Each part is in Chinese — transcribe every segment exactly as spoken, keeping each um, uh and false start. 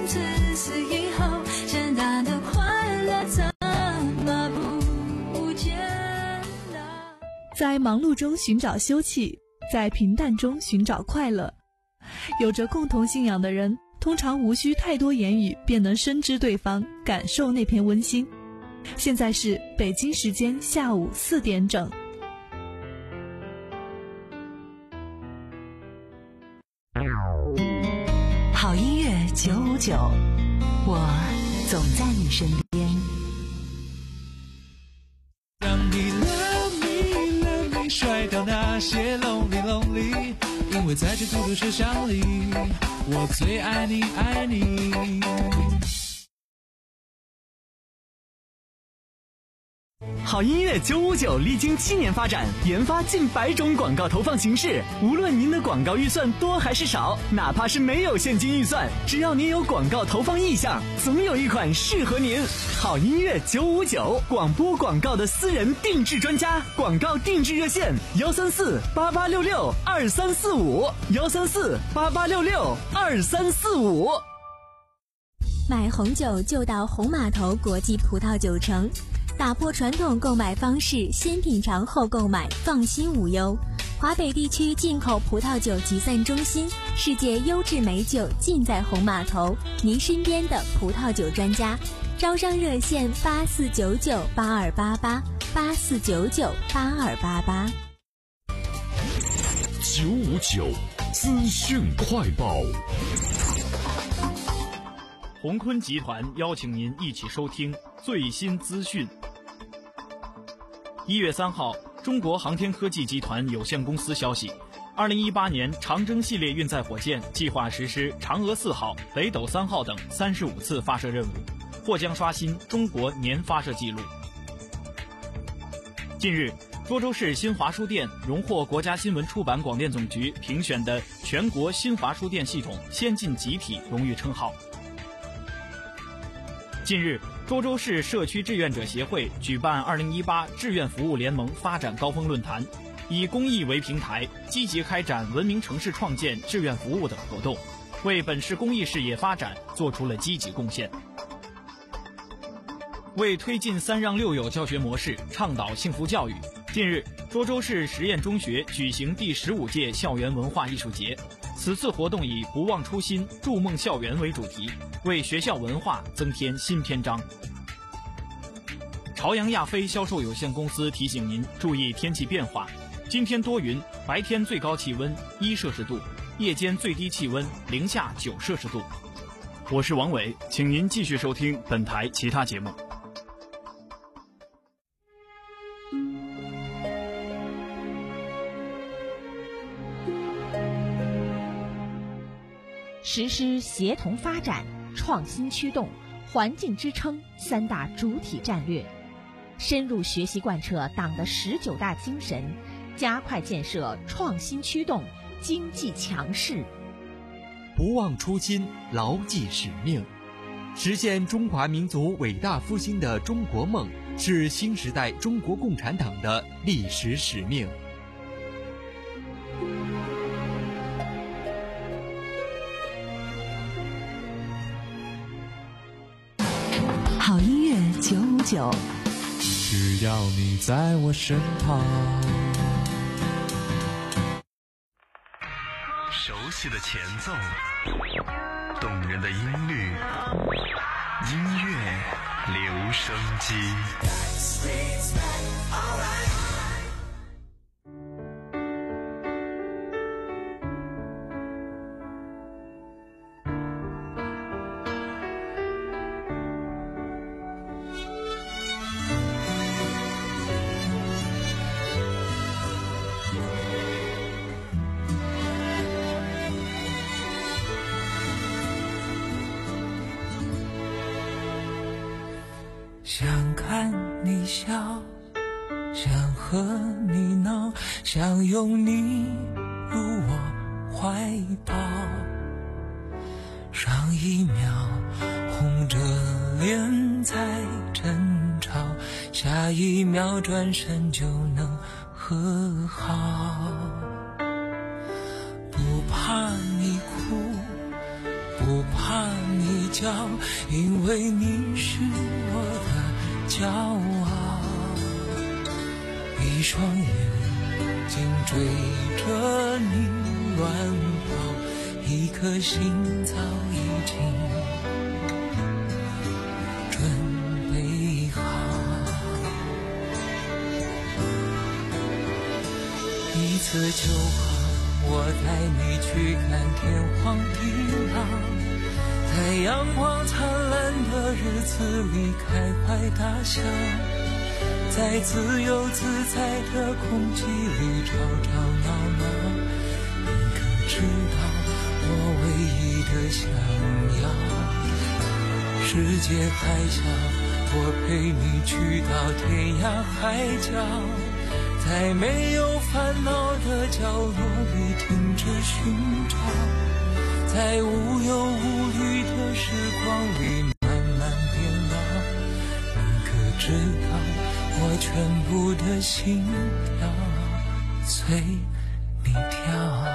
自此以后，简单的快乐怎么不见了？ 在忙碌中寻找休憩，在平淡中寻找快乐。有着共同信仰的人，通常无需太多言语便能深知对方，感受那片温馨。现在是北京时间下午四点整。 好音乐九五九，我总在你身边。 让你 love me love me 甩掉那些 lonely lonely， 因为在这孤独世上里，我最爱你爱你。 好音乐九五九历经七年发展，研发近百种广告投放形式。无论您的广告预算多还是少，哪怕是没有现金预算，只要您有广告投放意向，总有一款适合您。好音乐九五九，广播广告的私人定制专家，广告定制热线：幺三四八八六六二三四五，幺三四八八六六二三四五。 买红酒就到红码头国际葡萄酒城。打破传统购买方式，先品尝后购买，放心无忧。华北地区进口葡萄酒集散中心，世界优质美酒尽在红码头，您身边的葡萄酒专家。招商热线八四九九八二八八八四九九八二八八。 九五九资讯快报。 鸿坤集团邀请您一起收听最新资讯。一月三号，中国航天科技集团有限公司消息，二零一八年长征系列运载火箭计划实施嫦娥四号、北斗三号等三十五次发射任务，或将刷新中国年发射纪录。近日，涿州市新华书店荣获国家新闻出版广电总局评选的全国新华书店系统先进集体荣誉称号。近日，涿州市社区志愿者协会举办二零一八志愿服务联盟发展高峰论坛，以公益为平台，积极开展文明城市创建、志愿服务等活动，为本市公益事业发展做出了积极贡献。为推进三让六有教学模式，倡导幸福教育，近日，涿州市实验中学举行第十五届校园文化艺术节。此次活动以不忘初心、筑梦校园为主题，为学校文化增添新篇章。朝阳亚飞销售有限公司提醒您注意天气变化，今天多云，白天最高气温一摄氏度，夜间最低气温零下九摄氏度。我是王伟，请您继续收听本台其他节目。 实施协同发展、创新驱动、环境支撑三大主体战略，深入学习贯彻党的十九大精神，加快建设创新驱动、经济强势。 不忘初心，牢记使命，实现中华民族伟大复兴的中国梦，是新时代中国共产党的历史使命。 好音乐九五九， 只要你在我身旁。 熟悉的前奏，动人的音律，音乐留声机。 想看你笑，想和你闹，想拥你入我怀抱。上一秒红着脸在争吵，下一秒转身就能和好。不怕你哭，不怕你叫，因为你是我的骄傲。一双眼睛追着你乱跑，一颗心早已经准备好。一次就好，我带你去看天荒地老，在阳光灿烂的日子里开怀大笑，在自由自在的空气里吵吵闹闹。你可知道我唯一的想要，世界还小，我陪你去到天涯海角，在没有烦恼的角落里停止寻找，在无忧无虑的时光里慢慢变老。你可知道我全部的心跳随你跳。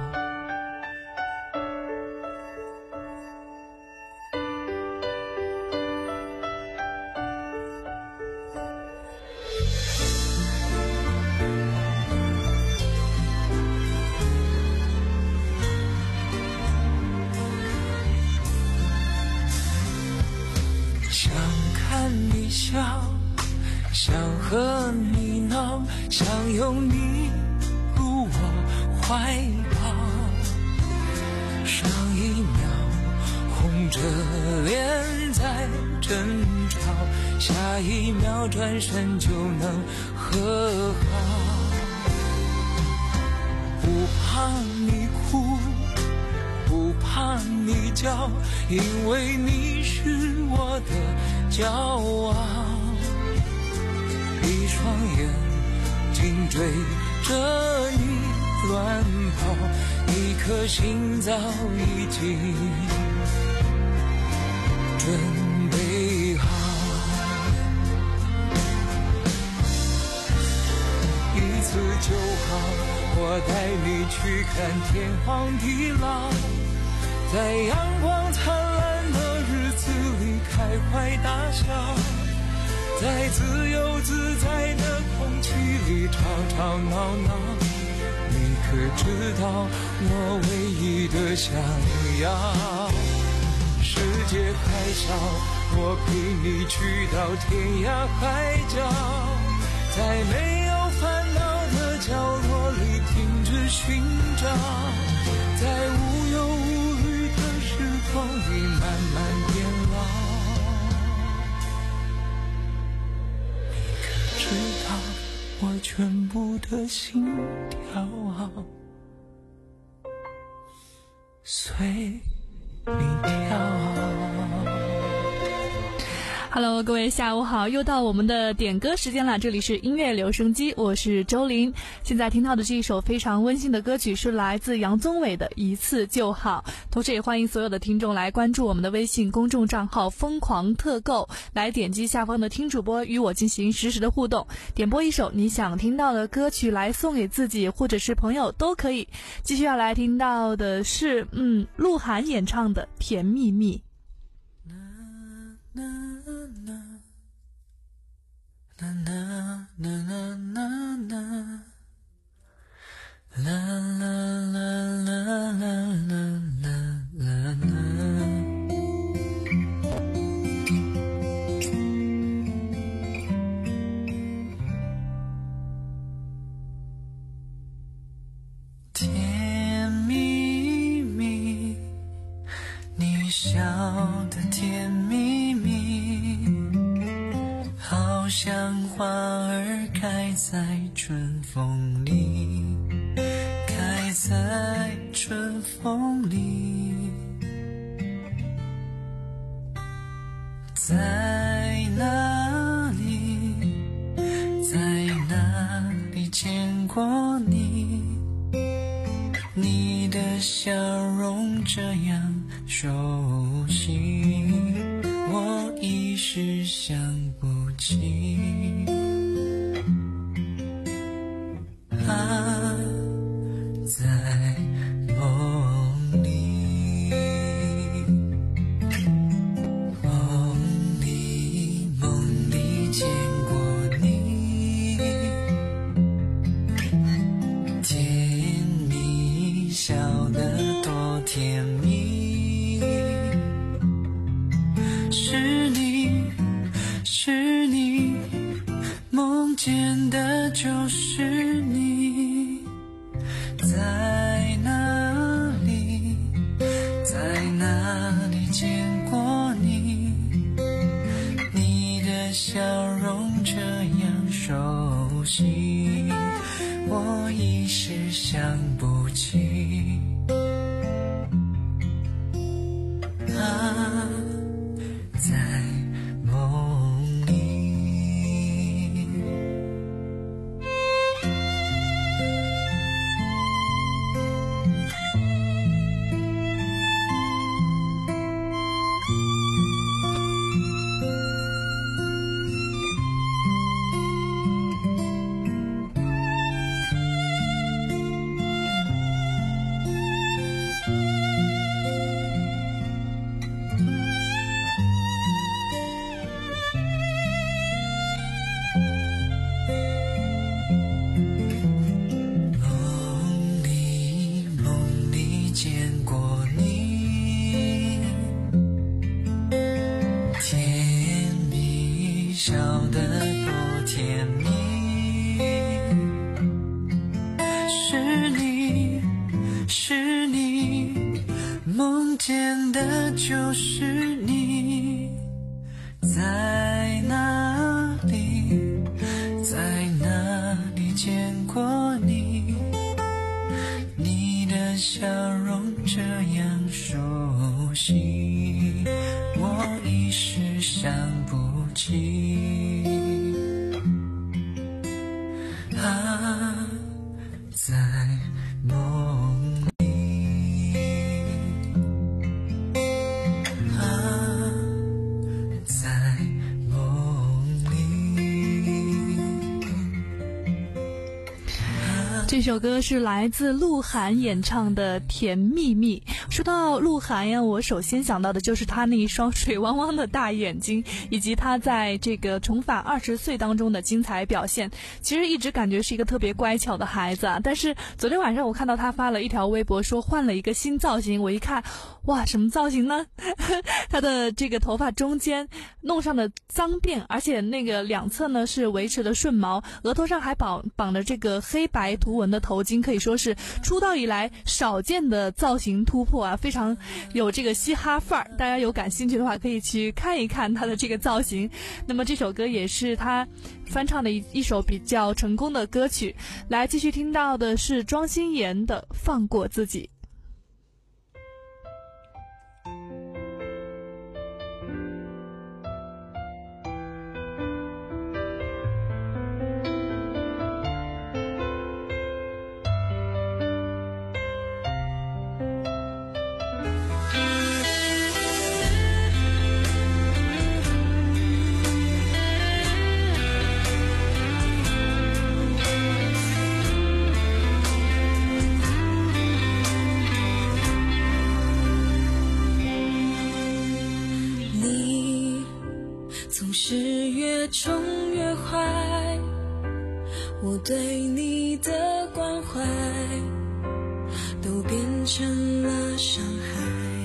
想看你笑，想和你闹，想拥你入我怀抱。上一秒红着脸在争吵，下一秒转身就能和好。不怕你哭，不怕你叫，因为你是我的骄傲。一双眼睛追着你乱跑，一颗心早已经准备好。一次就好，我带你去看天荒地老，在阳光灿烂的日子里开怀大笑，在自由自在的空气里吵吵闹闹。你可知道我唯一的想要，世界还小，我陪你去到天涯海角，在没有烦恼的角落里停止寻找，在无忧无虑的时光里慢慢变老。你可知道我全部的心跳随你跳。 Hello， 各位下午好，又到我们的点歌时间了，这里是音乐留声机，我是周林。现在听到的这一首非常温馨的歌曲是来自杨宗纬的《一次就好》，同时也欢迎所有的听众来关注我们的微信公众账号疯狂特购，来点击下方的听主播与我进行实时的互动，点播一首你想听到的歌曲来送给自己或者是朋友都可以。继续要来听到的是嗯，鹿晗演唱的《甜蜜蜜》。 啦啦啦啦啦啦啦啦啦啦啦啦啦啦。甜蜜蜜，你笑的甜蜜蜜，好像花儿开在春风里，开在春风里。在哪里，在哪里见过你？你的笑容这样熟悉，我一时想不起。啊，在梦里， 就是你，在哪里，在哪里见过你？你的笑容这样熟悉，我一时想不起。啊，在梦里。见的就是你，在哪里，在哪里见过你？你的笑容这样熟悉，我一时想不起。啊，在梦里。 这首歌是来自鹿晗演唱的《甜蜜蜜》。说到鹿晗呀，我首先想到的就是他那一双水汪汪的大眼睛，以及他在这个重返二十岁当中的精彩表现。其实一直感觉是一个特别乖巧的孩子啊，但是昨天晚上我看到他发了一条微博，说换了一个新造型。我一看，哇，什么造型呢？他的这个头发中间弄上了脏辫，而且那个两侧呢是维持的顺毛，额头上还绑绑着这个黑白图文的头巾，可以说是出道以来少见的造型突破啊，非常有这个嘻哈范儿。大家有感兴趣的话，可以去看一看他的这个造型。那么这首歌也是他翻唱的一一首比较成功的歌曲。来，继续听到的是庄心妍的《放过自己》。 是越宠越坏，我对你的关怀都变成了伤害。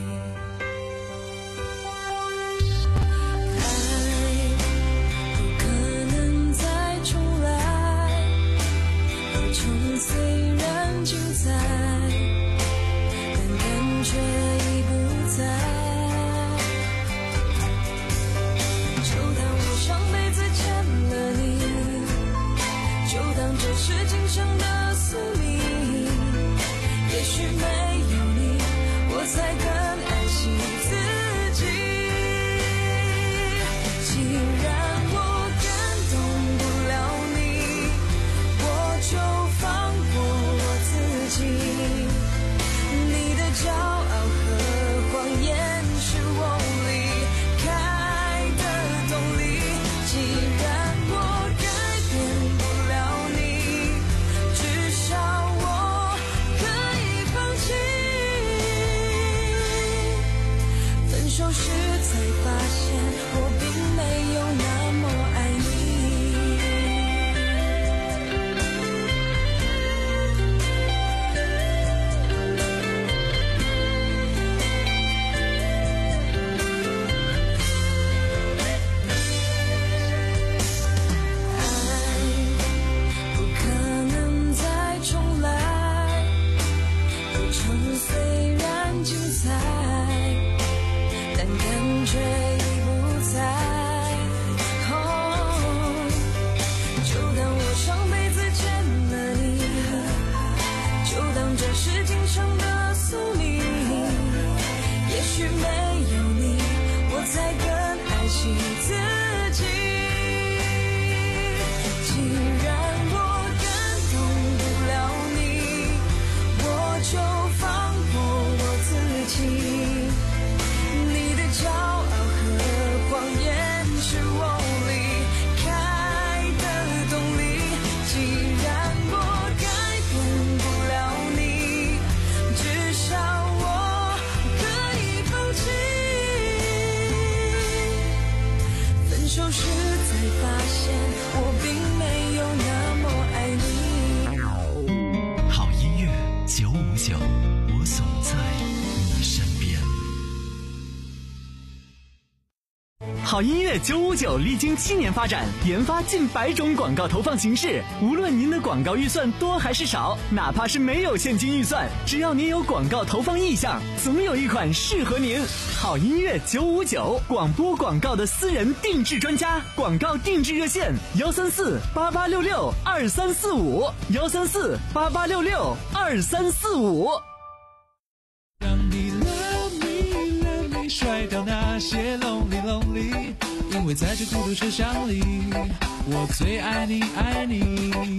爱不可能再重来，过程虽然精彩，但感觉已不在。这是今生的宿命，也许没有你，我才更爱惜自己。既然我感动不了你，我就放过我自己。你的骄傲和谎言是我离开的动力。既然我改变不了你，分手时才发现，我并没有那么爱爱不手时才发现我并没有那么爱你。 好音乐九五九，我总在你身边。 好音乐九五九历经七年发展，研发近百种广告投放形式。无论您的广告预算多还是少，哪怕是没有现金预算，只要您有广告投放意向，总有一款适合您。好音乐九五九，广播广告的私人定制专家，广告定制热线：幺三四八八六六二三四五，幺三四八八六六二三四五。 让你 love me love me 甩掉那些 lonely lonely， 因为在这孤独车厢里，我最爱你爱你。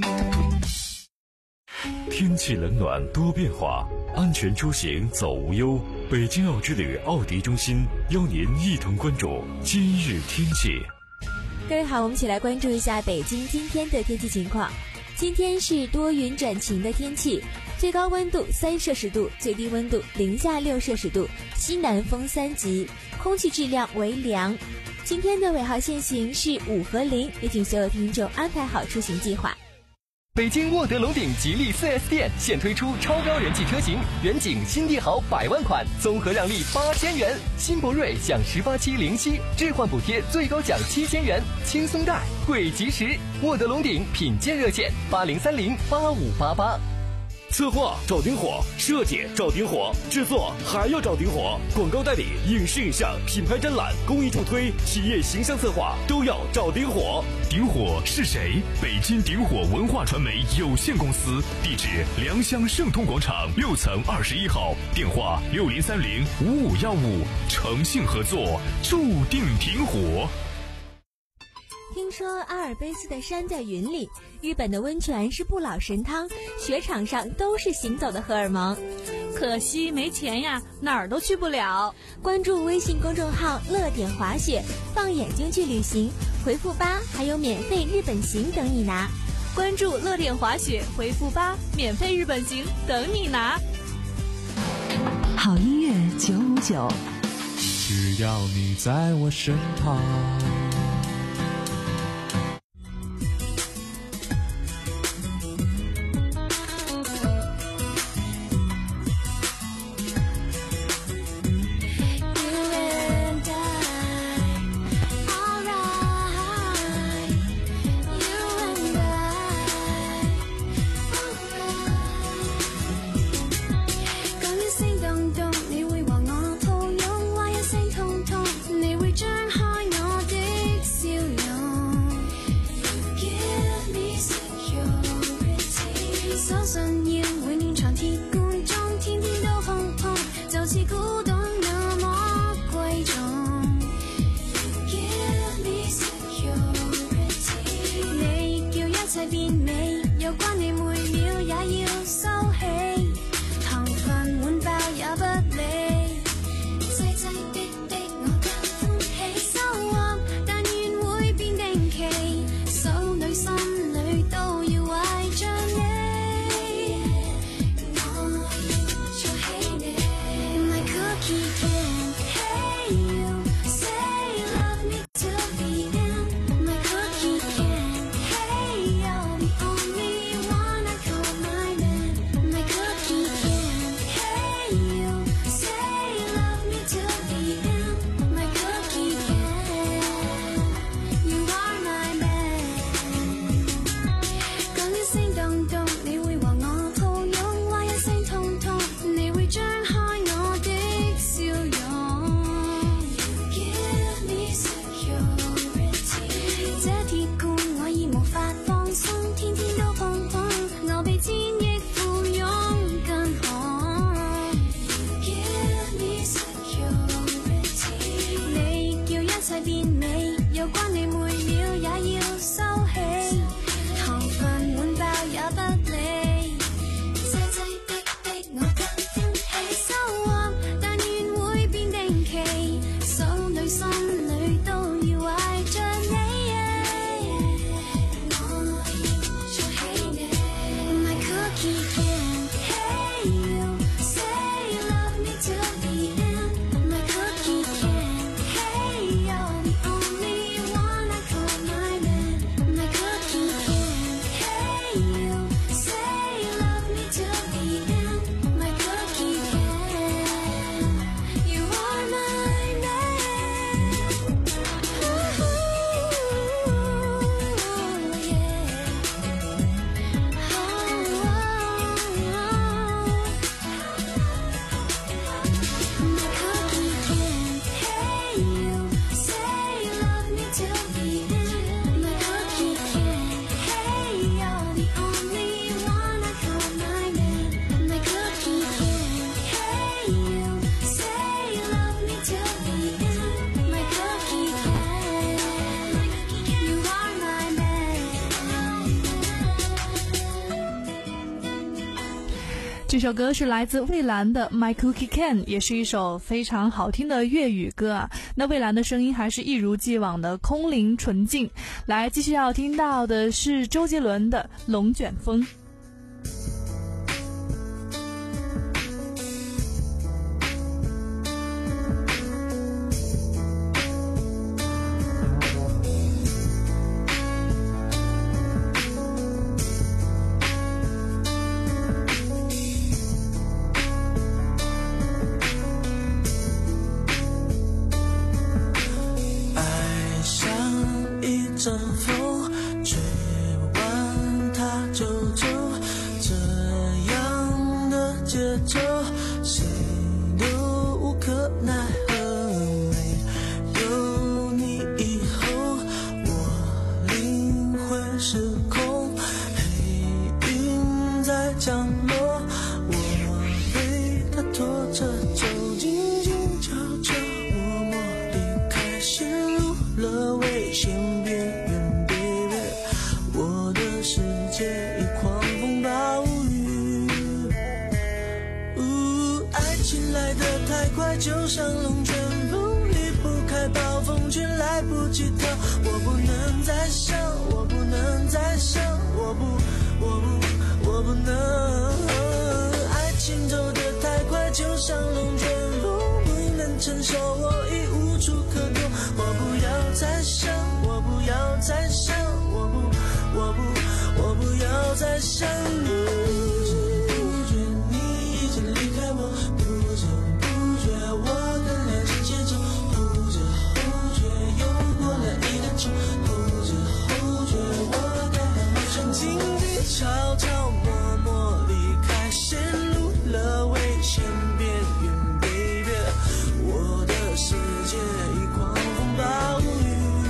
天气冷暖多变化，安全出行走无忧。北京奥之旅奥迪中心邀您一同关注今日天气。 各位好，我们一起来关注一下北京今天的天气情况。今天是多云转晴的天气，最高温度三摄氏度，最低温度零下六摄氏度，西南风三级，空气质量为良。今天的尾号限行是五和零，也请所有听众安排好出行计划。 北京沃德龙鼎吉利 四 S 店现推出超标人气车型，远景新帝豪百万款，综合让利八千元；新博瑞享十八期零息，置换补贴最高奖七千元，轻松贷，贵及时。沃德龙鼎品鉴热线：八零三零八五八八。 策划找顶火，设计找顶火，制作还要找顶火，广告代理、影视影像、品牌展览、公益助推、企业形象策划都要找顶火。 顶火是谁？北京顶火文化传媒有限公司，地址良乡盛通广场六层二十一号，电话六零三零五五幺五，诚信合作，注定顶火。 听说阿尔卑斯的山在云里，日本的温泉是不老神汤，雪场上都是行走的荷尔蒙。 可惜没钱呀，哪儿都去不了。 关注微信公众号乐点滑雪，放眼睛去旅行，回复八还有免费日本行等你拿。 关注乐点滑雪，回复八，免费日本行等你拿。 好音乐九五九， 只要你在我身旁。 Wanna 这首歌是来自蔚蓝的 My Cookie Can， 也是一首非常好听的粤语歌啊。那蔚蓝的声音还是一如既往的空灵纯净。来，继续要听到的是周杰伦的龙卷风。 阵风吹完它就走，这样的节奏谁都无可奈何。没有你以后我灵魂失控，黑云在降落，我被它拖着走，静静悄悄默默离开，陷入了危险边缘。世界已狂风暴雨，呜，爱情来得太快，就像龙卷风，离不开暴风圈，来不及逃。我不能再想，我不能再想，我不，我不，我不能。爱情走得太快，就像龙卷风，不能承受，我已无处可躲。我不要再想，我不要再想，我不，我不。我不要再想你，不知不觉你已经离开我，不知不觉我跟恋情节奏，不知不觉又过了一个秋，不知不觉我该慢慢想静静悄悄默默离开，陷入了危险边缘 baby， 我的世界已狂风暴雨，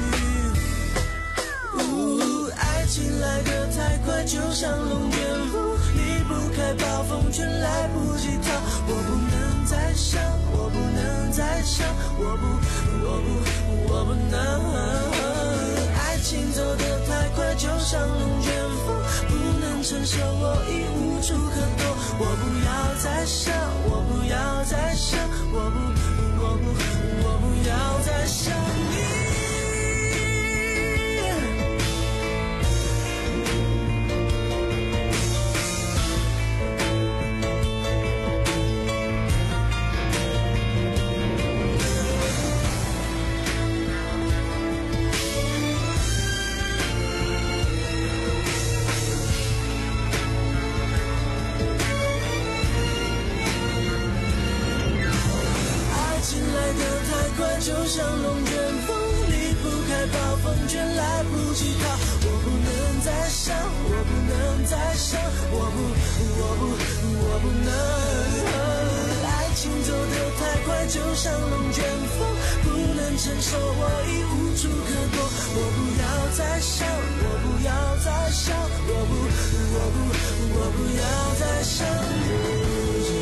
呜，爱情来的太快，就像龙卷风，离不开暴风圈，来不及逃。我不能再想，我不能再想，我不，我不，我不能。爱情走得太快，就像龙卷风，不能承受，我已无处可躲。我不要再想，我不要再想，我不，我不，我不要再想你。就像龙卷风，离不开暴风圈，来不及逃。我不能再想，我不能再想，我不，我不，我不能。爱情走得太快，就像龙卷风，不能承受，我已无处可躲。我不要再想，我不要再想，我不，我不，我不要再想你。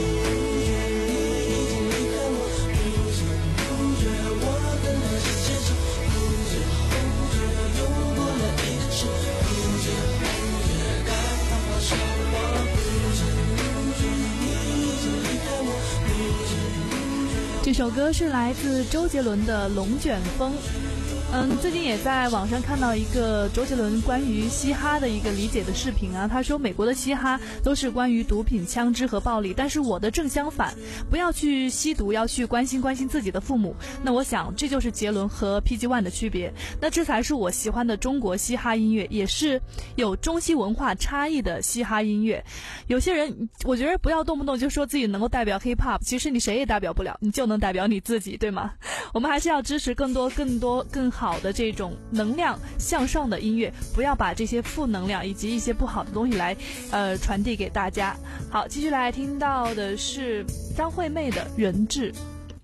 这首歌是来自周杰伦的《龙卷风》。嗯，最近也在网上看到一个周杰伦关于嘻哈的一个理解的视频啊，他说美国的嘻哈都是关于毒品、枪支和暴力，但是我的正相反，不要去吸毒，要去关心关心自己的父母。那我想这就是杰伦和 P G One 的区别，那这才是我喜欢的中国嘻哈音乐，也是有中西文化差异的嘻哈音乐。有些人我觉得不要动不动就说自己能够代表 Hip Hop， 其实你谁也代表不了，你就能代表你自己，对吗？我们还是要支持更多更多更好好的这种能量向上的音乐，不要把这些负能量以及一些不好的东西来呃传递给大家。好，继续来听到的是张惠妹的人质。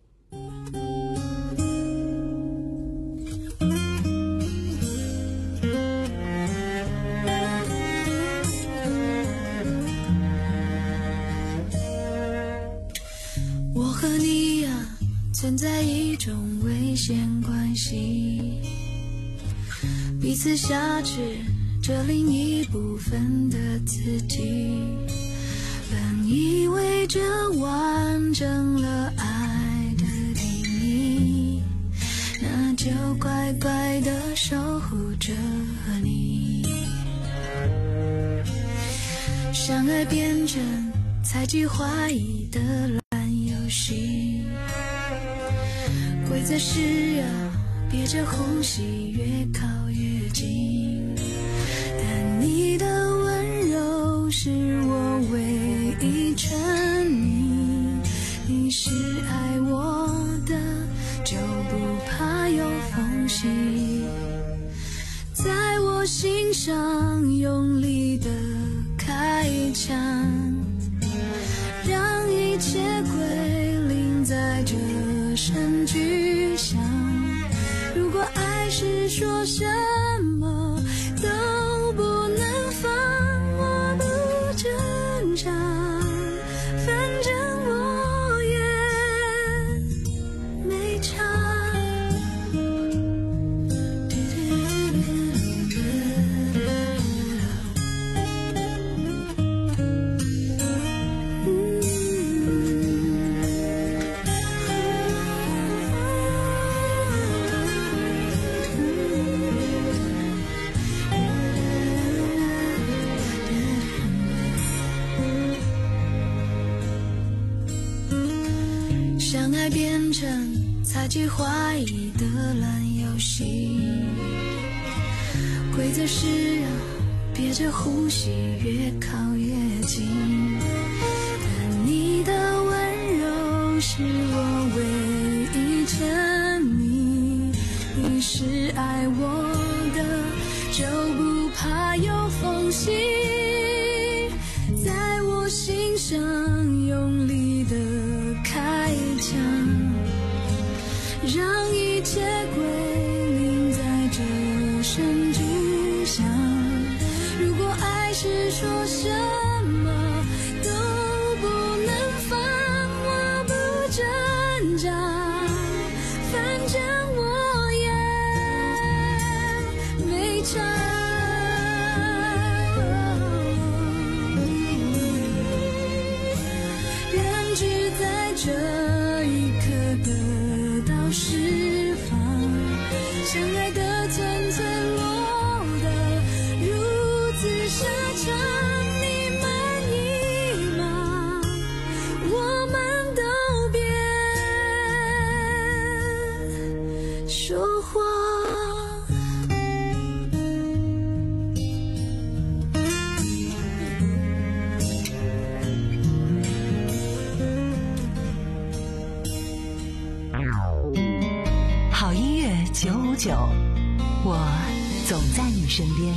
我和你呀、啊存在一种危险关系，彼此挟持着另一部分的自己， 本以为这完整了爱的定义，那就乖乖地守护着你。相爱变成猜忌怀疑的烂游戏，规则是要憋着呼吸，越靠越近。但你的温柔是我唯一沉溺，你是爱我的，就不怕有缝隙，在我心上用力的开枪，让一切归零在这声巨响。如果爱是说什么都不能放，我不挣扎，反正我也没差。相爱变成猜忌怀疑的烂游戏，规则是要憋着呼吸，越靠越近。但你的温柔是我唯一沉溺，你是爱我的，就不怕有缝隙，在我心上用力的开枪，让一切归零在这声巨响。如果爱是说什么都不能放，我不挣扎，反正我也没差。人只在这一刻得到释放，相爱的寸寸落得如此沙场。你满意吗？我们都别说谎。 好音乐九五九，我总在你身边。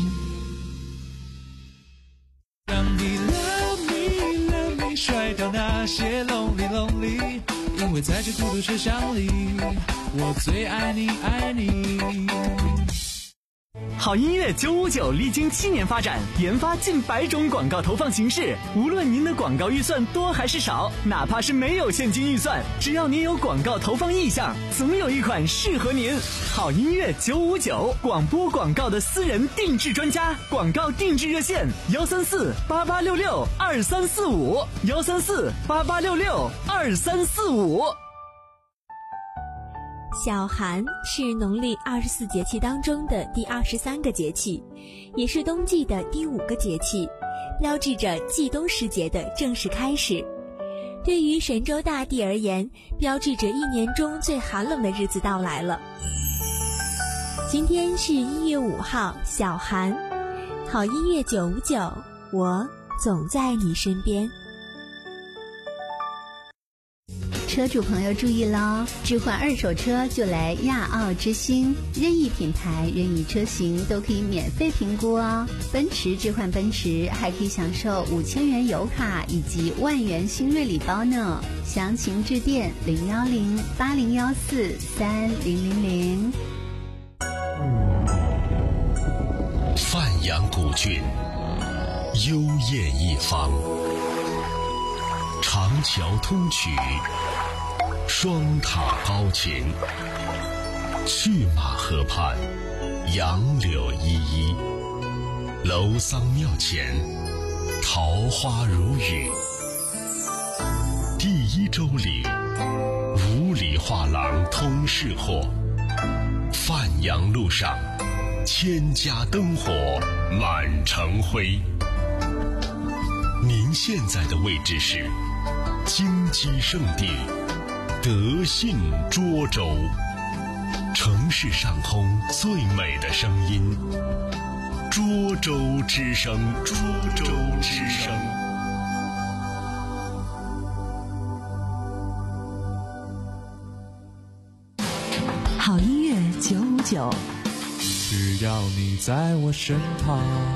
让你 love me love me 甩掉那些 lonely lonely， 因为在这孤独车厢里，我最爱你爱你。 好音乐九五九历经七年发展，研发近百种广告投放形式。无论您的广告预算多还是少，哪怕是没有现金预算，只要您有广告投放意向，总有一款适合您。好音乐九五九，广播广告的私人定制专家，广告定制热线幺三四八八六六二三四五幺三四八八六六二三四五。 小寒是农历二十四节气当中的第二十三个节气，也是冬季的第五个节气，标志着季冬时节的正式开始。对于神州大地而言，标志着一年中最寒冷的日子到来了。今天是一月五号，小寒。好音乐九五九，我总在你身边。 车主朋友注意喽，置换二手车就来亚奥之星，任意品牌任意车型都可以免费评估哦。奔驰置换奔驰还可以享受五千元油卡以及万元新锐礼包呢，详情致电零幺零八零幺四三零零零。 范阳古郡，幽艳一方，长桥通衢，双塔高擎，去马河畔，杨柳依依，楼桑庙前，桃花如雨。 一周里，五里画廊通市货，范阳路上千家灯火满城辉。您现在的位置是金鸡圣地德信涿州，城市上空最美的声音，涿州之声，涿州之声。 好音乐九五九， 只要你在我身旁。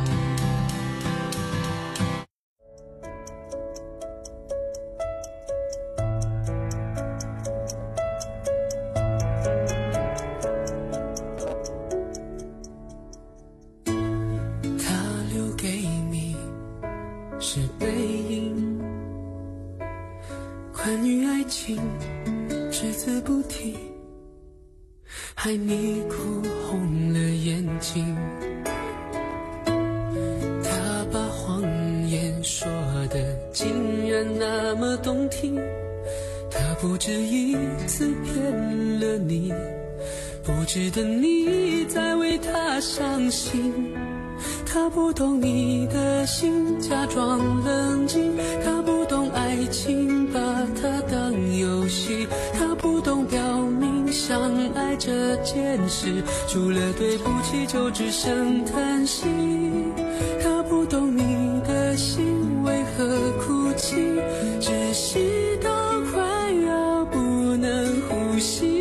害你哭红了眼睛，他把谎言说的竟然那么动听，他不止一次骗了你，不值得你再为他伤心，他不懂你的心，假装冷静，他不懂爱情，把它当游戏，他不懂表明相爱这件事，除了对不起就只剩叹息，他不懂你的心为何哭泣，窒息到快要不能呼吸，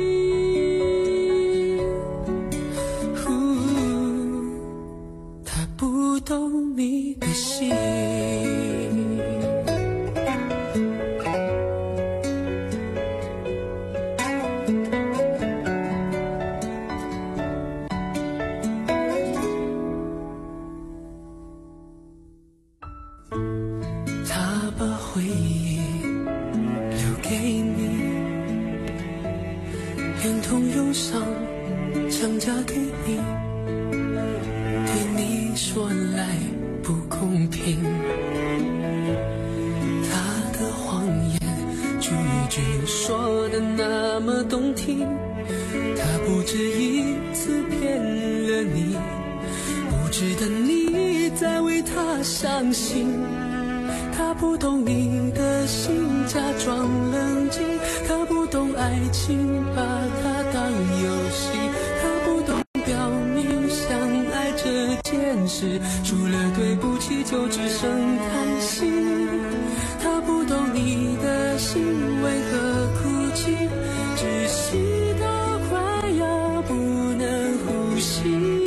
他不懂你的心。伤心，他不懂你的心，假装冷静，他不懂爱情，把它当游戏，他不懂表明相爱这件事，除了对不起就只剩叹息，他不懂你的心为何哭泣，窒息到快要不能呼吸，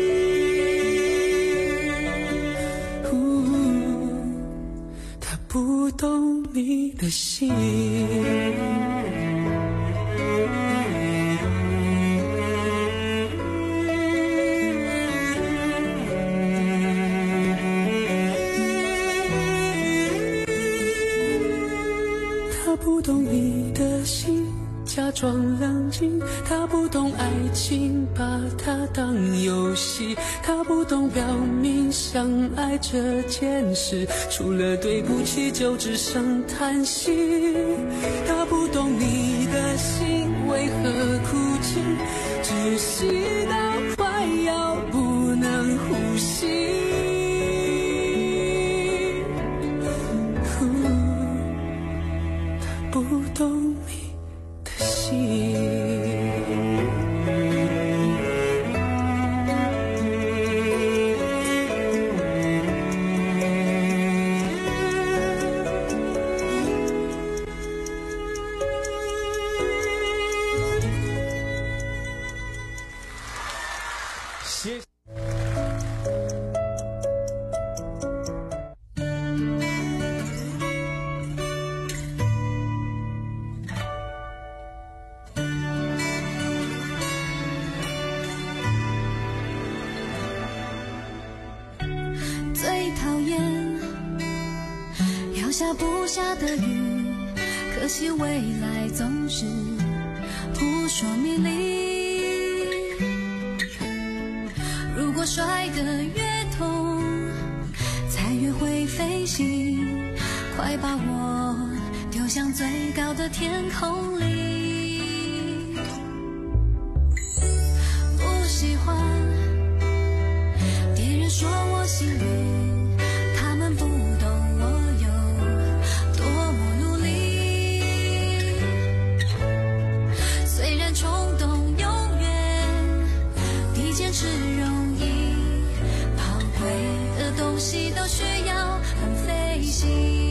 不懂你的心。他不懂你的心，假装冷静，他不懂爱情，把它当游戏，他不懂表明相爱这件事，除了对不起就只剩叹息，他不懂你的心为何哭泣，窒息到快要不能呼吸，他不懂你的心。 下不下的雨，可惜未来总是扑朔迷离。如果摔得越痛，才越会飞行，快把我丢向最高的天空里。不喜欢别人说我幸运，他们不懂我有多么努力。虽然冲动永远比坚持容易，宝贵的东西都需要很费心。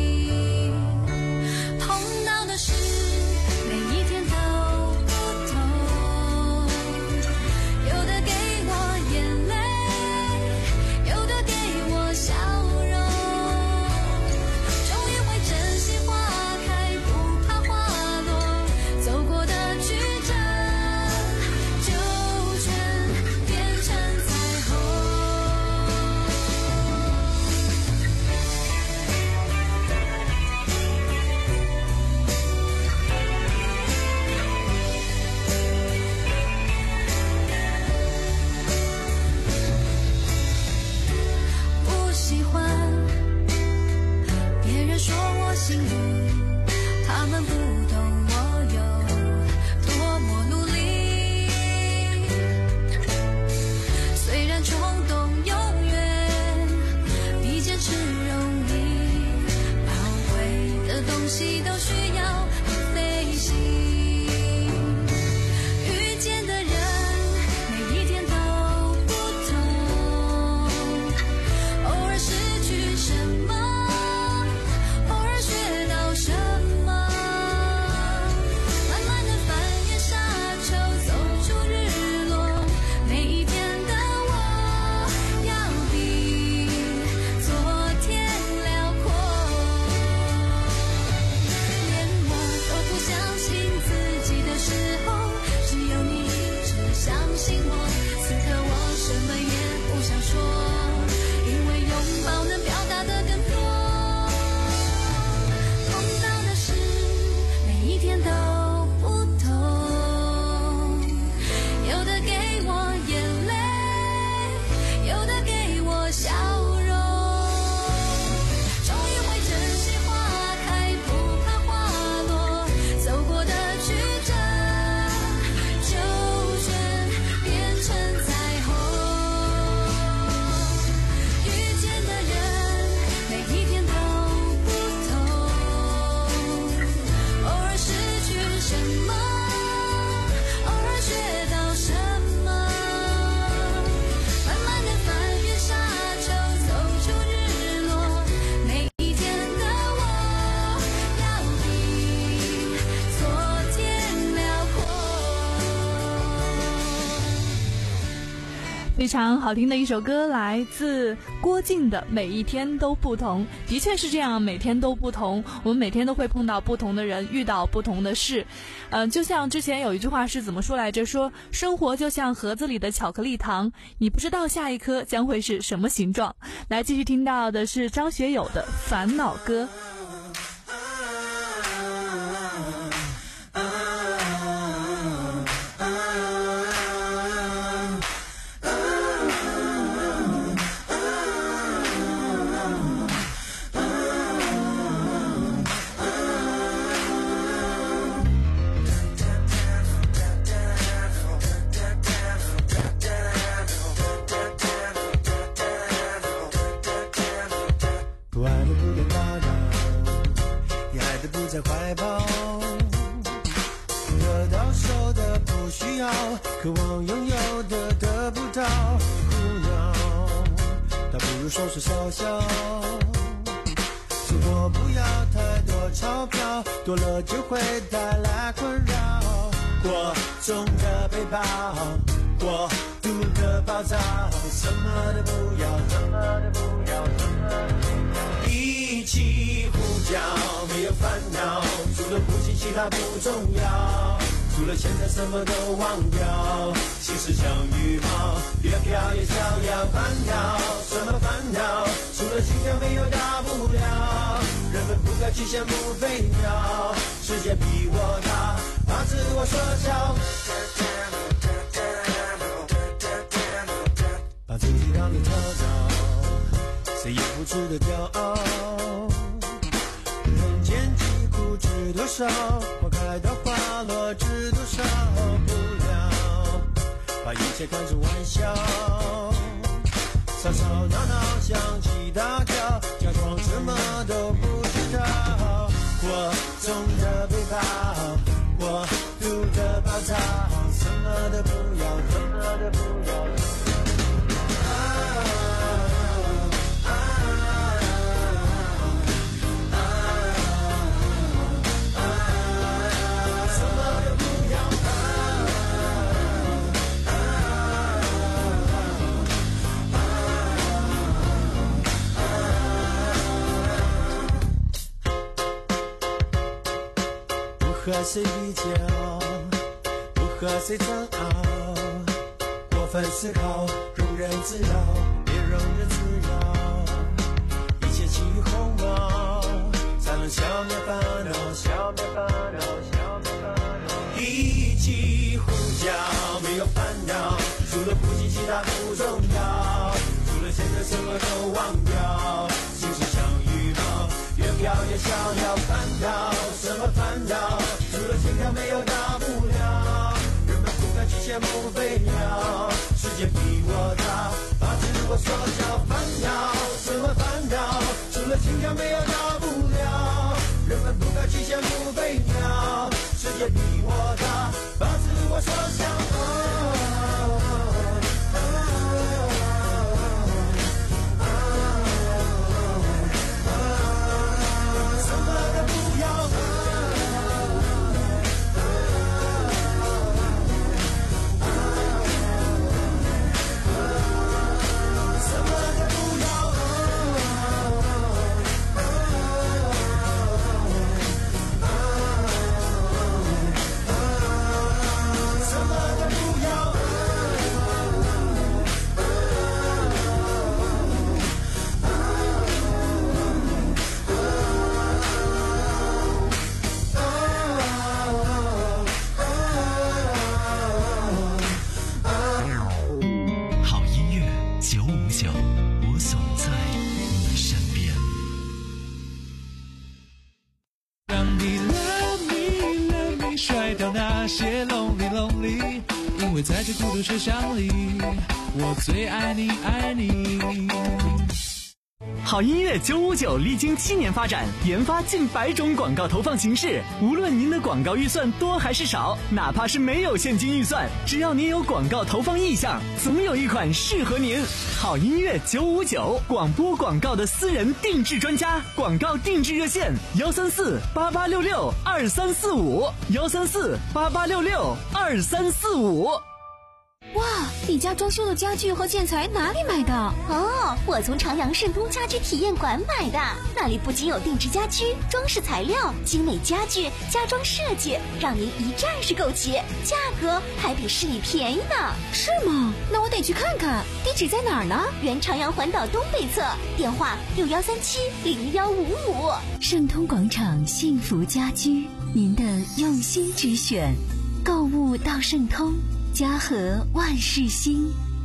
非常好听的一首歌，来自郭靖的《每一天都不同》。的确是这样，每天都不同，我们每天都会碰到不同的人，遇到不同的事。嗯、呃，就像之前有一句话是怎么说来着？说生活就像盒子里的巧克力糖，你不知道下一颗将会是什么形状。来，继续听到的是张学友的《烦恼歌》。 在怀抱，得到手的不需要，渴望拥有的得不到，苦恼，倒不如说说笑笑。生活不要太多钞票，多了就会带来困扰。过重的背包，过度的暴躁，什么都不要，什么都不要，什么都不要。一起呼叫，没有烦恼，除了呼吸其他不重要，除了现在什么都忘掉，心事像羽毛，越飘越逍遥。烦恼什么烦恼，除了心跳没有大不了，人们不该去羡慕飞鸟，世界比我大，怕自我缩小，把自己当成特招，谁也不值得骄傲。人间疾苦知多少，花开到花落知多少不了，把一切看成玩笑，吵吵闹闹想起大叫，假装什么都不知道。我总的背包，我读的宝藏，什么都不要，什么都不要。不和谁比较，不和谁争拗，过分思考，庸人自扰，别庸人自扰，一切起于鸿毛，才能消灭烦恼，消灭烦恼，消灭烦恼。一起呼叫，没有烦恼，除了呼吸其他不重要，除了现在什么都忘掉，心事像羽毛，越飘越逍遥，烦恼什么烦恼？除了心跳没有大不了，人们不敢去羡慕飞鸟，世界比我大，把自我缩小，烦恼什么烦恼？除了心跳没有大不了，人们不敢去羡慕飞鸟，世界比我大，把自我缩小。 在这孤独车厢里，我最爱你爱你。 好音乐九五九历经七年发展，研发近百种广告投放形式。无论您的广告预算多还是少，哪怕是没有现金预算，只要您有广告投放意向，总有一款适合您。好音乐九五九，广播广告的私人定制专家，广告定制热线：幺三四八八六六二三四五，幺三四八八六六二三四五。 哇，你家装修的家具和建材哪里买的？ 哦，我从长阳盛通家居体验馆买的，那里不仅有定制家居、装饰材料、精美家具、家装设计，让您一站式购齐，价格还比市里便宜呢。 是吗？那我得去看看。地址在哪儿呢？ 原长阳环岛东北侧，电话六幺三七零幺五五。 盛通广场幸福家居，您的用心之选，购物到盛通。家和万事兴。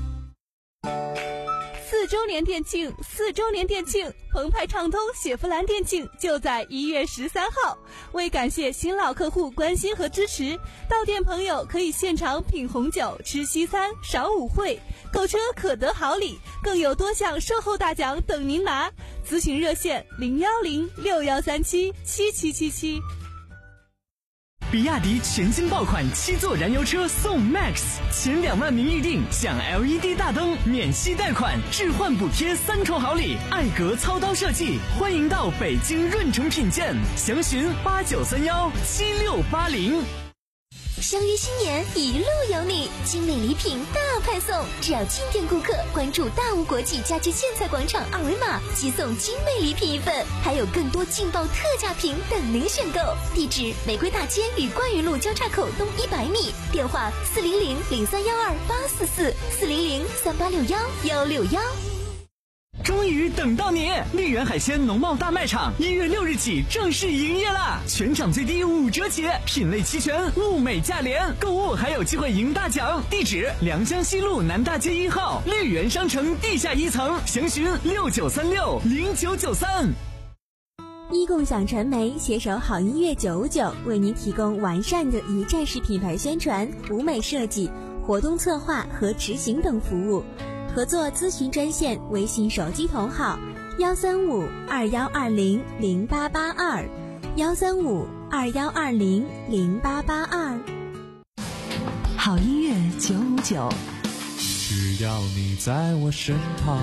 四周年店庆，四周年店庆，澎湃畅通雪佛兰店庆就在一月十三号。为感谢新老客户关心和支持，到店朋友可以现场品红酒、吃西餐、赏舞会，购车可得好礼，更有多项售后大奖等您拿。咨询热线零幺零六幺三七七七七七。 比亚迪全新爆款七座燃油车送 Max， 前两万名预定享 L E D 大灯、免息贷款、置换补贴三重好礼，艾格操刀设计，欢迎到北京润城品鉴，详询八九三幺七六八零。 相约新年，一路有你，精美礼品大派送，只要进店顾客关注大吴国际家居建材广场二维码，即送精美礼品一份，还有更多劲爆特价品等您选购。地址：玫瑰大街与冠云路交叉口东一百米，电话四零零零三幺二八四四四零零三八六幺幺六幺。 终于等到你！丽源海鲜农贸大卖场一月六日起正式营业啦！全场最低五折起，品类齐全，物美价廉，购物还有机会赢大奖。地址：良乡西路南大街一号丽源商城地下一层，详询六九三六零九九三。 一共享传媒携手好音乐九五九，为您提供完善的一站式品牌宣传、舞美设计、活动策划和执行等服务。合作咨询专线：微信手机同号幺三五二幺二零零八八二幺三五二幺二零零八八二。 好音乐九五九， 只要你在我身旁。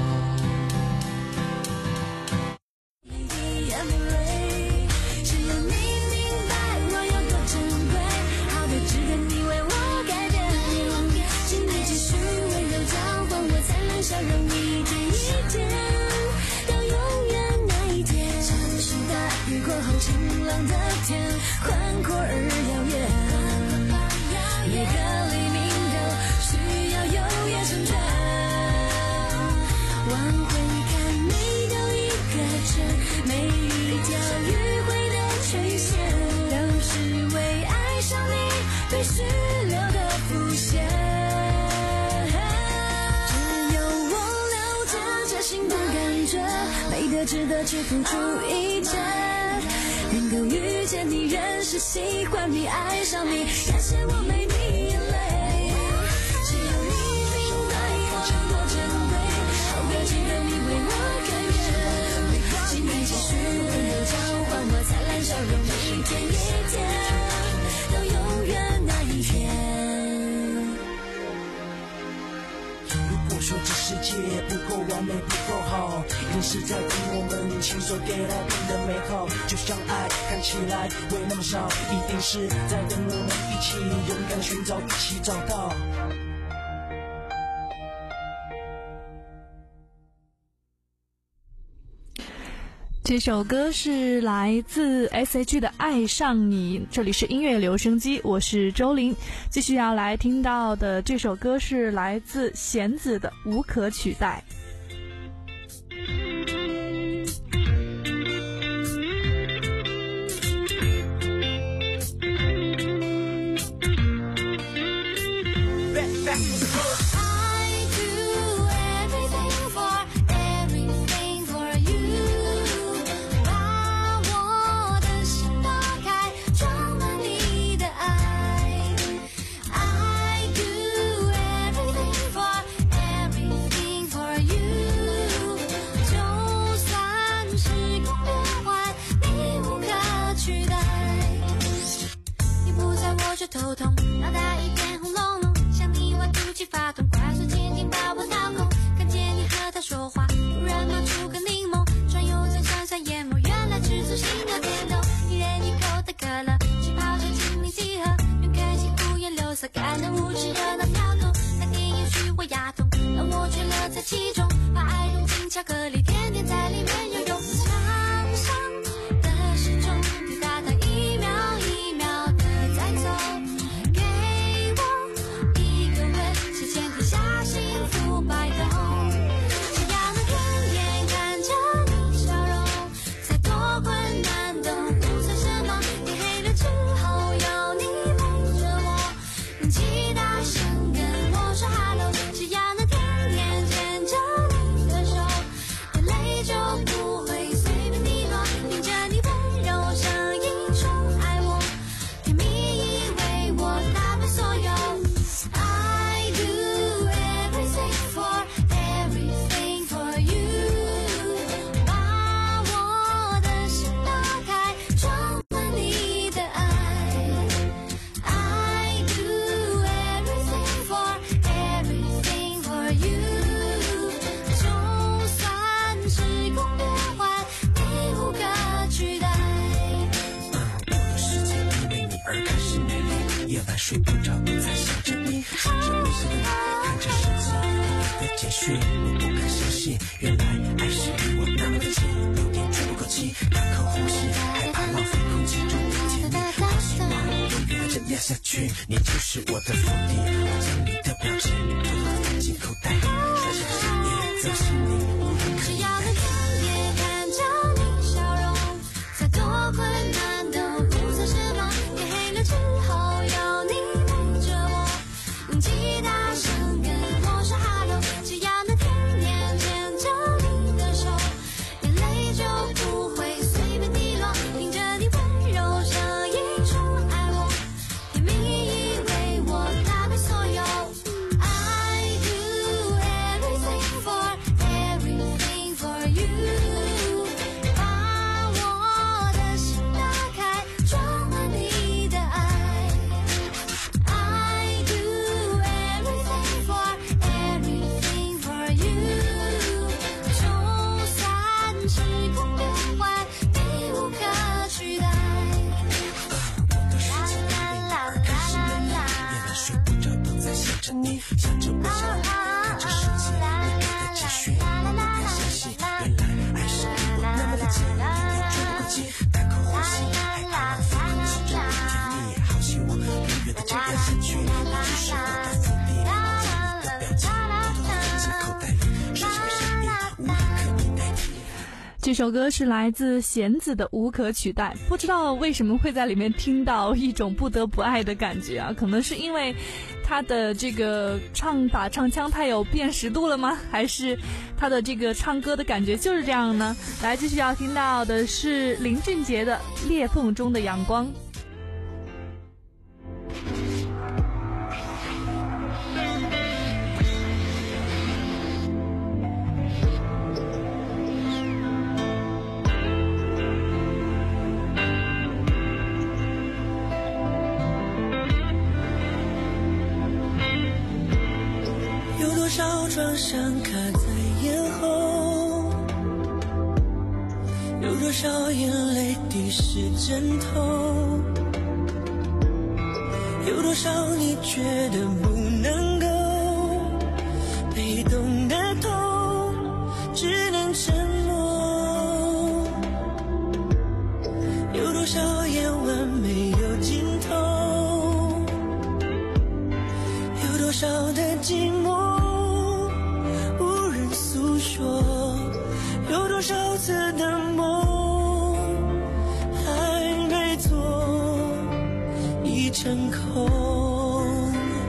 笑容一天一天，到永远那一天。像是大雨过后晴朗的天，宽阔而遥远。每个黎明都需要有眼神转，往回看每到一个圈，每一条迂回的垂线，都是为爱上你被虚留的伏线。美得值得去付出一切，能够遇见你，认识喜欢你，爱上你，感谢我没你眼泪。只有你明白我多珍贵，好感情的你为我改变。请你继续温柔交换我灿烂笑容，一天一天，到永远那一天。 如果说这世界不够完美不够好，一定是在等我们亲手给它变得美好。就像爱看起来会那么少，一定是在等我们一起勇敢的寻找，一起找到。 这首歌是来自 S H 的《爱上你》，这里是音乐留声机，我是周玲。继续要来听到的这首歌是来自弦子的《无可取代》。 头痛，脑袋一片红隆隆，想你我肚脐发痛，快速前进把我掏空。看见你和他说话，突然冒出个柠檬，转悠成闪闪眼眸，原来吃醋心有点痛。一人一口的可乐，气泡水精灵几何，远看西五颜六色，看得无耻热闹跳动。那电影虚火牙痛，让我却乐在其中，把爱融进巧克力，甜甜在里面游泳。墙上的时钟滴答答，一秒一秒的在走。 睡不着都在想着你，想着你的你，看着手机你的简讯，我不敢相信，原来爱是离我那么的近，有点喘不过气，两口呼吸，害怕浪费空气中的甜蜜，好希望永远这样下去，你就是我的福地，我将你的表情偷偷放进口袋，小小心意在心里，无人可以代替。 看着你笑容，再多困难都无所失望，天黑了之后有你陪着我，用吉他声跟我说 hello， 只要那天天牵着你的手，眼泪就不会随便滴落， 微笑地看着世界，不停地继续，不敢相信，原来爱是我那么的简单，喘不过气，大口呼吸，害怕的风吹着你甜蜜，好希望永远的这样下去，只是我的伏笔，你的表情偷偷放进口袋里，是这个声音无人可以代替。 这首歌是来自弦子的《无可取代》，不知道为什么会在里面听到一种不得不爱的感觉啊？可能是因为他的这个唱打唱腔太有辨识度了吗？还是他的这个唱歌的感觉就是这样呢？来，继续要听到的是林俊杰的《裂缝中的阳光》。 创伤卡在眼后，有多少眼泪滴湿枕头，有多少你觉得不能够，被动的痛只能沉默，有多少夜晚没有尽头，有多少的寂寞有多少次的梦还没做已成空，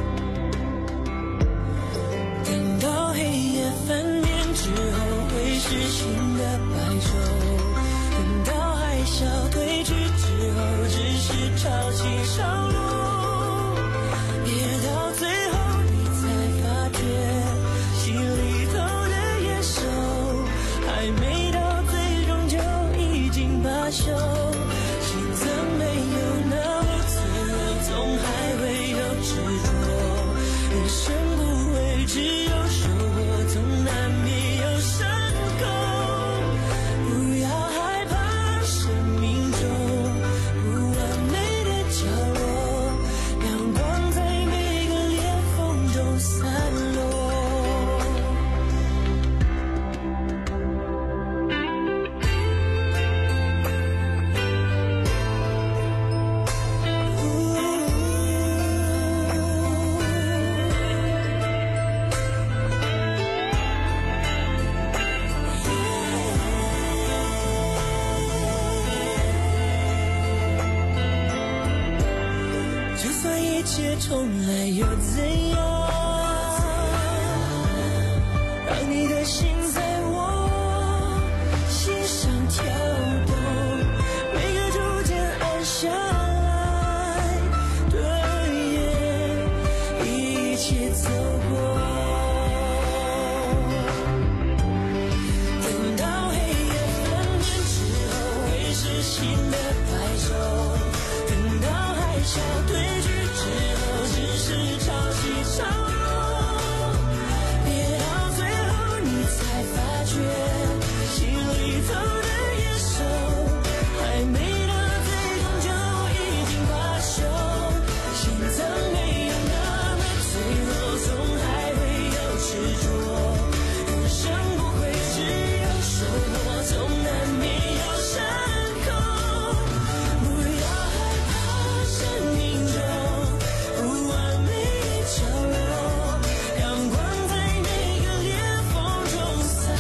等到黑夜翻面之后会是新的白昼，等到海啸退去之后只是潮起潮落，别到最后你才发觉心里头的野兽还没到，最终就已经罢休。心怎没有那么脆弱，总还会有执着。人生不会只有收获，总难免有伤口。不要害怕生命中不完美的角落，阳光在每个裂缝中散落。重来又怎样？让你的心在我心上跳动，每个逐渐暗下来的夜，一起走过。等到黑夜翻面之后，会是新的白昼。等到海啸退去之后，只是潮起潮落，别到最后你才发觉，心里头的野兽还没到，最终就已经罢休。心脏没有那么脆弱，总还会有执着。人生不会只有收获，总难免有伤口。不要害怕生命中不完美的角落，阳光在每个裂缝中散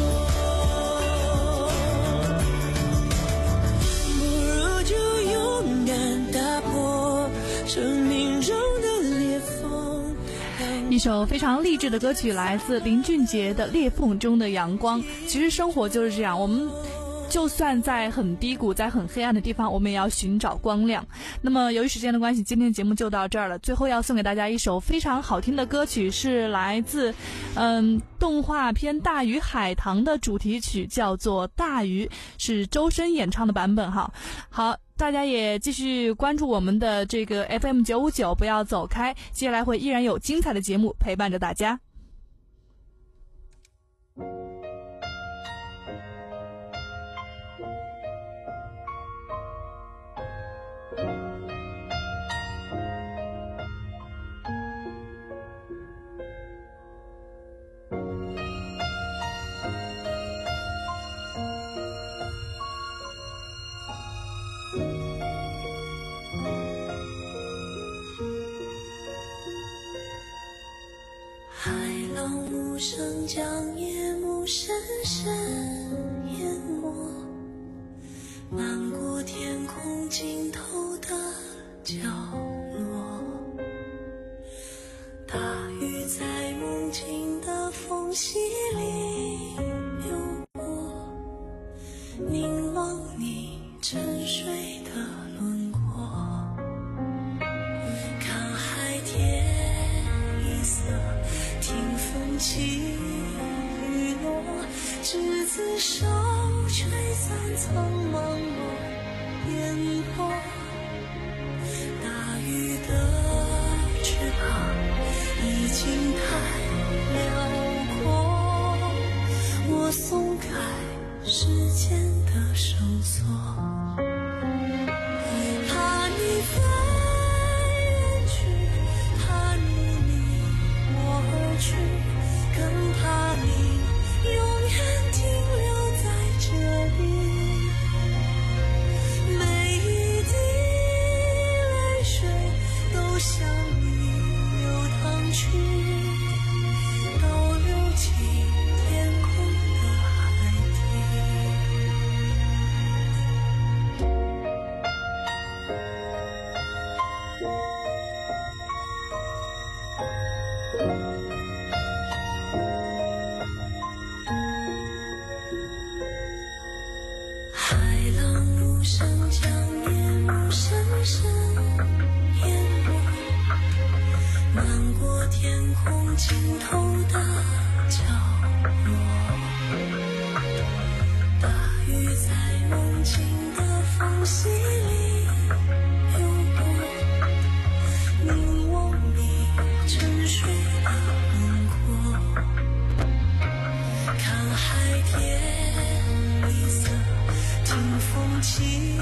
落。不如就勇敢打破生命中的裂缝。 一首非常励志的歌曲，来自林俊杰的《裂缝中的阳光》。其实生活就是这样，我们就算在很低谷，在很黑暗的地方，我们也要寻找光亮。那么由于时间的关系，今天的节目就到这儿了。最后要送给大家一首非常好听的歌曲，是来自嗯动画片《大鱼海棠》的主题曲，叫做《大鱼》，是周深演唱的版本哈。好，大家也继续关注我们的这个 F M 九五九，不要走开，接下来会依然有精彩的节目陪伴着大家。 浪无声将夜幕深深淹没，漫过天空尽头的角落，大雨在梦境的缝隙里流过，凝望你沉睡的轮廓，看海天一色，听风起雨落，执子手，吹散苍茫落烟波，大雨的翅膀已经太辽阔，我松开时间的绳索，怕你飞远去，怕你离我而去，更怕你永远停留在这里，每一滴泪水都向你流淌去，都流进天空的海底。海浪无声将夜幕深深淹没，漫过天空尽头的角落，大雨在梦境的缝隙里流过，凝望你沉睡的轮廓，看海天一色，听风起